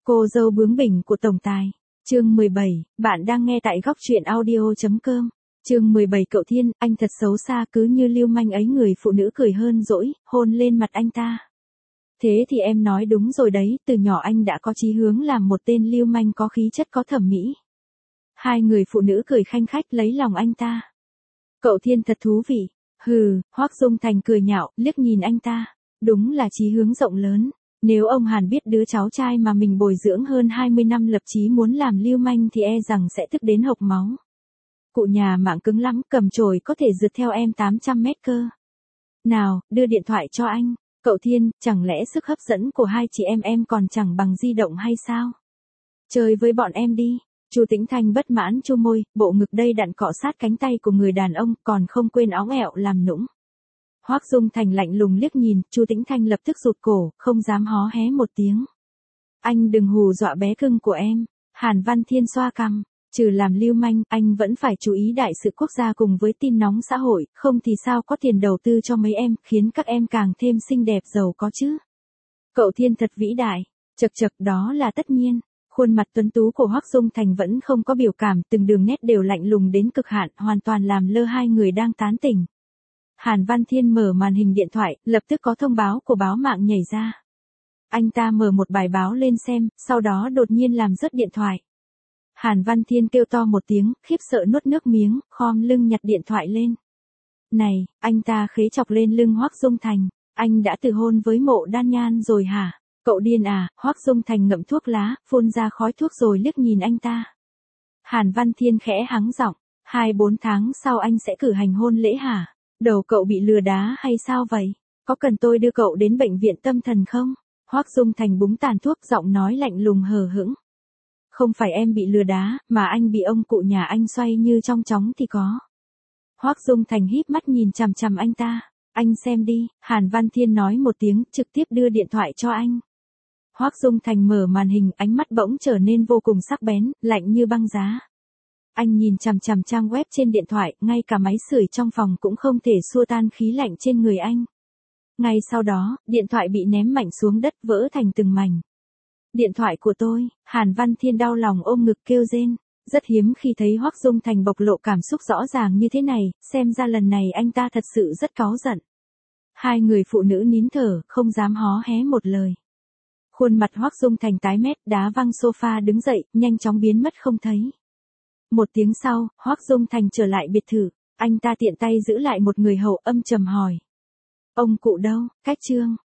Cô dâu bướng bỉnh của tổng tài. Chương 17, bạn đang nghe tại góc truyện audio.com. Chương 17 Cậu Thiên, anh thật xấu xa, cứ như lưu manh ấy. Người phụ nữ cười hơn dỗi, hôn lên mặt anh ta. Thế thì em nói đúng rồi đấy, từ nhỏ anh đã có chí hướng làm một tên lưu manh có khí chất có thẩm mỹ. Hai người phụ nữ cười khanh khách lấy lòng anh ta. Cậu Thiên thật thú vị. Hừ, Hoắc Dung Thành cười nhạo, liếc nhìn anh ta. Đúng là chí hướng rộng lớn. Nếu ông Hàn biết đứa cháu trai mà mình bồi dưỡng hơn 20 năm lập chí muốn làm lưu manh thì e rằng sẽ tức đến hộc máu. Cụ nhà mạng cứng lắm, cầm chổi có thể rượt theo em 800 mét cơ. Nào, đưa điện thoại cho anh. Cậu Thiên, chẳng lẽ sức hấp dẫn của hai chị em còn chẳng bằng di động hay sao? Chơi với bọn em đi. Chu Tĩnh Thanh bất mãn chu môi, bộ ngực đầy đặn cọ sát cánh tay của người đàn ông, còn không quên óng ẹo làm nũng. Hoắc Dung Thành lạnh lùng liếc nhìn, Chu Tĩnh Thanh lập tức rụt cổ, không dám hó hé một tiếng. Anh đừng hù dọa bé cưng của em. Hàn Văn Thiên xoa cằm, trừ làm lưu manh, anh vẫn phải chú ý đại sự quốc gia cùng với tin nóng xã hội, không thì sao có tiền đầu tư cho mấy em, khiến các em càng thêm xinh đẹp giàu có chứ. Cậu Thiên thật vĩ đại. Chậc chậc, đó là tất nhiên. Khuôn mặt tuấn tú của Hoắc Dung Thành vẫn không có biểu cảm, từng đường nét đều lạnh lùng đến cực hạn, hoàn toàn làm lơ hai người đang tán tỉnh. Hàn Văn Thiên mở màn hình điện thoại, lập tức có thông báo của báo mạng nhảy ra. Anh ta mở một bài báo lên xem, sau đó đột nhiên làm rớt điện thoại. Hàn Văn Thiên kêu to một tiếng, khiếp sợ nuốt nước miếng, khom lưng nhặt điện thoại lên. Này, anh ta khế chọc lên lưng Hoắc Dung Thành. Anh đã từ hôn với Mộ Đan Nhan rồi hả? Cậu điên à? Hoắc Dung Thành ngậm thuốc lá, phun ra khói thuốc rồi liếc nhìn anh ta. Hàn Văn Thiên khẽ hắng giọng, 2-4 tháng sau anh sẽ cử hành hôn lễ hả? Đầu cậu bị lừa đá hay sao vậy? Có cần tôi đưa cậu đến bệnh viện tâm thần không? Hoắc Dung Thành búng tàn thuốc, giọng nói lạnh lùng hờ hững. Không phải em bị lừa đá, mà anh bị ông cụ nhà anh xoay như trong chóng thì có. Hoắc Dung Thành híp mắt nhìn chằm chằm anh ta. Anh xem đi, Hàn Văn Thiên nói một tiếng, trực tiếp đưa điện thoại cho anh. Hoắc Dung Thành mở màn hình, ánh mắt bỗng trở nên vô cùng sắc bén, lạnh như băng giá. Anh nhìn chằm chằm trang web trên điện thoại, ngay cả máy sưởi trong phòng cũng không thể xua tan khí lạnh trên người anh. Ngay sau đó, điện thoại bị ném mạnh xuống đất, vỡ thành từng mảnh. Điện thoại của tôi. Hàn Văn Thiên đau lòng ôm ngực kêu rên. Rất hiếm khi thấy Hoắc Dung Thành bộc lộ cảm xúc rõ ràng như thế này, xem ra lần này anh ta thật sự rất cáu giận. Hai người phụ nữ nín thở, không dám hó hé một lời. Khuôn mặt Hoắc Dung Thành tái mét, đá văng sofa đứng dậy, nhanh chóng biến mất không thấy. Một tiếng sau, Hoắc Dung Thành trở lại biệt thự, anh ta tiện tay giữ lại một người hầu, âm trầm hỏi. Ông cụ đâu? Cách trương.